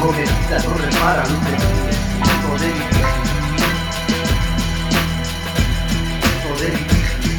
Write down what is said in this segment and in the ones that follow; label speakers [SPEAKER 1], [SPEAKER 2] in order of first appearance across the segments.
[SPEAKER 1] cometida no repara luz de poder litigio.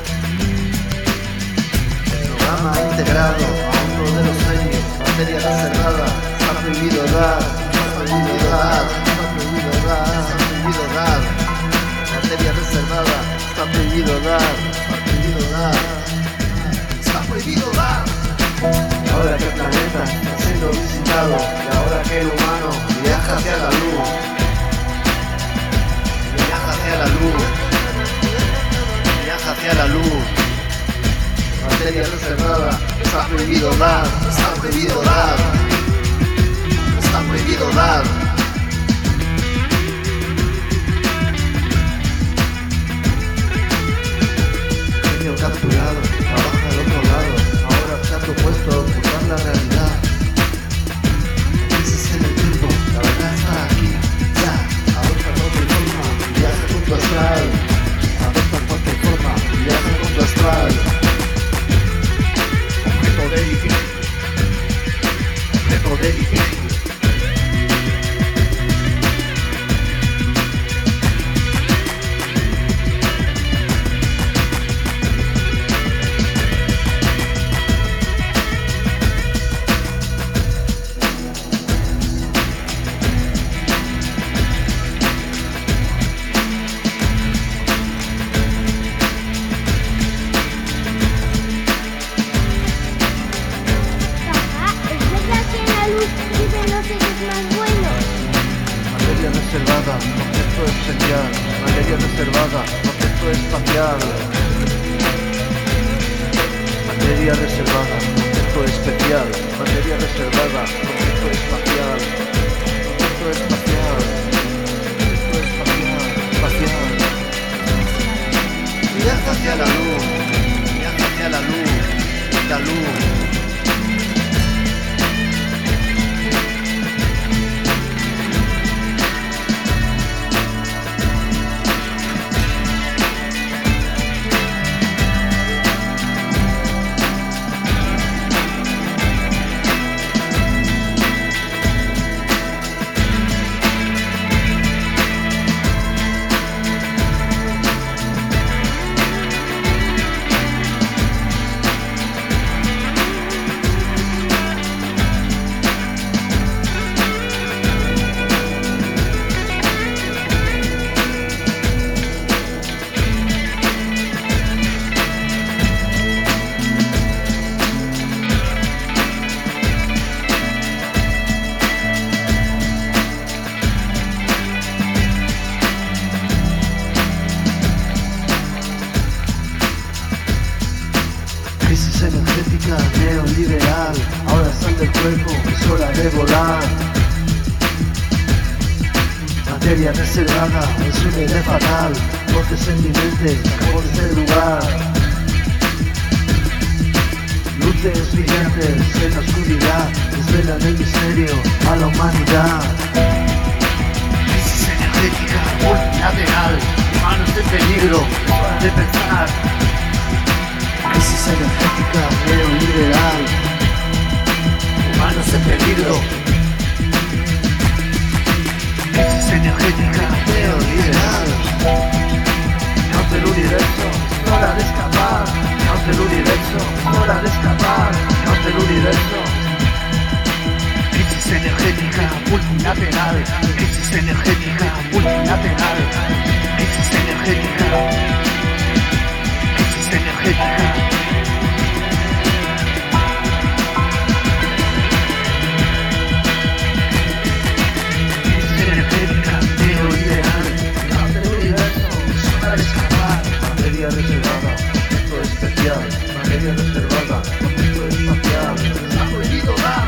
[SPEAKER 1] Programa integrado a uno de los años, materia reservada, está prohibido dar, está prohibido dar, está prohibido dar, está prohibido dar. Materia reservada, está prohibido dar, está prohibido dar, está prohibido dar. Ahora que el planeta está siendo visitado y ahora que el humano viaja hacia la luz, viaja hacia la luz, viaja hacia la luz. Materia reservada, está prohibido dar, está prohibido dar, está prohibido dar. Genio capturado, trabaja al otro lado, ahora se ha propuesto ocultar la realidad. Crisis en el tiempo, la verdad está aquí, ya. Adopta cualquier forma, viaja junto astral. Adopta cualquier forma, viaja junto astral. Objeto de litigio. Objeto de litigio. Materia reservada, concepto especial. Materia reservada, concepto espacial. Materia reservada, concepto especial. Materia reservada, concepto espacial. Concepto espacial. Concepto espacial. Espacial. Viaja hacia la luz. Viaja hacia la luz. La luz. Crisis energética neoliberal, ahora sal del cuerpo, es hora de volar. Materia reservada, es un de fatal, voces en mi mente, por ese lugar. Luces brillantes en la oscuridad, desvelan el misterio a la humanidad. Crisis energética multilateral, humanos en peligro, es hora de pensar. Crisis energética neoliberal, humanos en peligro. Crisis energética neoliberal. Caos del universo, es hora de escapar. Caos del universo, es hora de escapar. Caos del universo. Crisis energética multilateral. Crisis energética multilateral. Crisis energética. Crisis energética. Materia reservada, concepto especial. Materia reservada, concepto espacial. Está prohibido dar.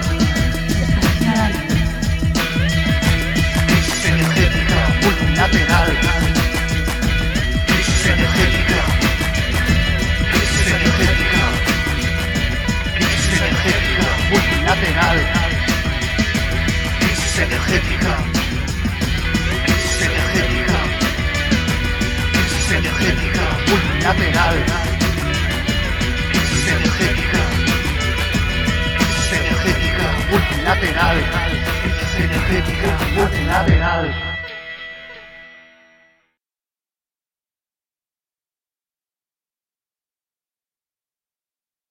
[SPEAKER 1] Crisis energética multilateral. Crisis energética. Crisis energética. Crisis energética multilateral. Crisis energética. Crisis energética. Crisis energética multilateral. Crisis energética. Crisis energética multilateral. Crisis
[SPEAKER 2] energética, muerte lateral.